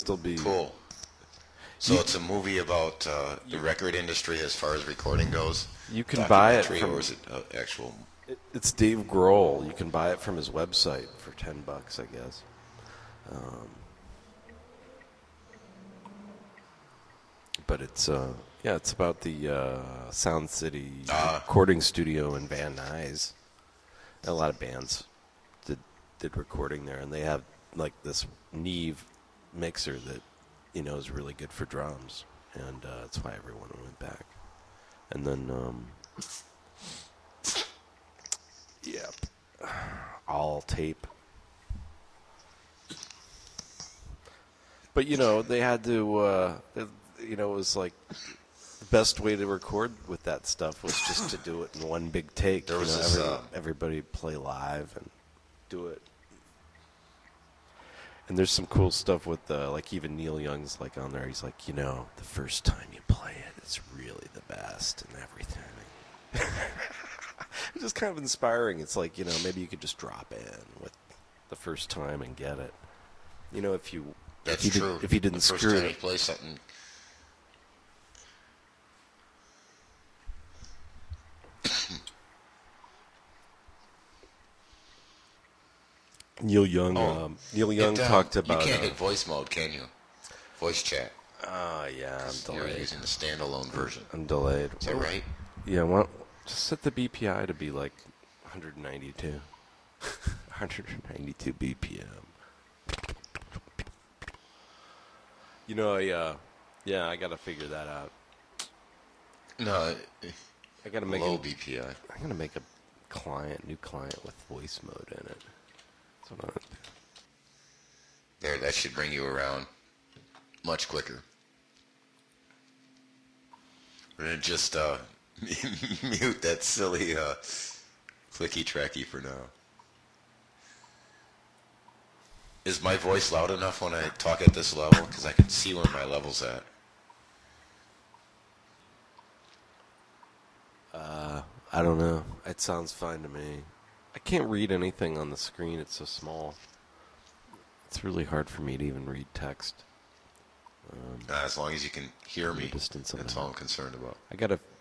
Still be Cool. So it's a movie about the record industry as far as recording goes. You can buy it Documentary, from. or is it actual? It's Dave Grohl. You can buy it from his website for $10, I guess. But it's it's about the Sound City recording studio in Van Nuys. A lot of bands did recording there, and they have like this Neve mixer that is really good for drums, and that's why everyone went back. And then all tape. But they had to. It was like the best way to record with that stuff was just to do it in one big take. There was this, everybody play live and do it. And there's some cool stuff with like even Neil Young's like on there. He's like, the first time you play it, it's really the best and everything. It's just kind of inspiring. It's like maybe you could just drop in with the first time and get it. If you true. If you didn't the first screw time it. you play something. Neil Young talked about. You can't hit voice mode, can you? Voice chat. Yeah, I'm You're delayed. using the standalone version. I'm delayed. Is that right? Yeah, well, just set the BPI to be like 192. 192 BPM. I gotta figure that out. No, I gotta make low BPI. I'm gonna make a new client with voice mode in it. That's what I'm gonna do. There, that should bring you around much quicker. We're gonna just mute that silly clicky tracky for now. Is my voice loud enough when I talk at this level? Because I can see where my level's at. I don't know. It sounds fine to me. I can't read anything on the screen. It's so small. It's really hard for me to even read text. As long as you can hear me, Distance that's all I'm concerned about. I gotta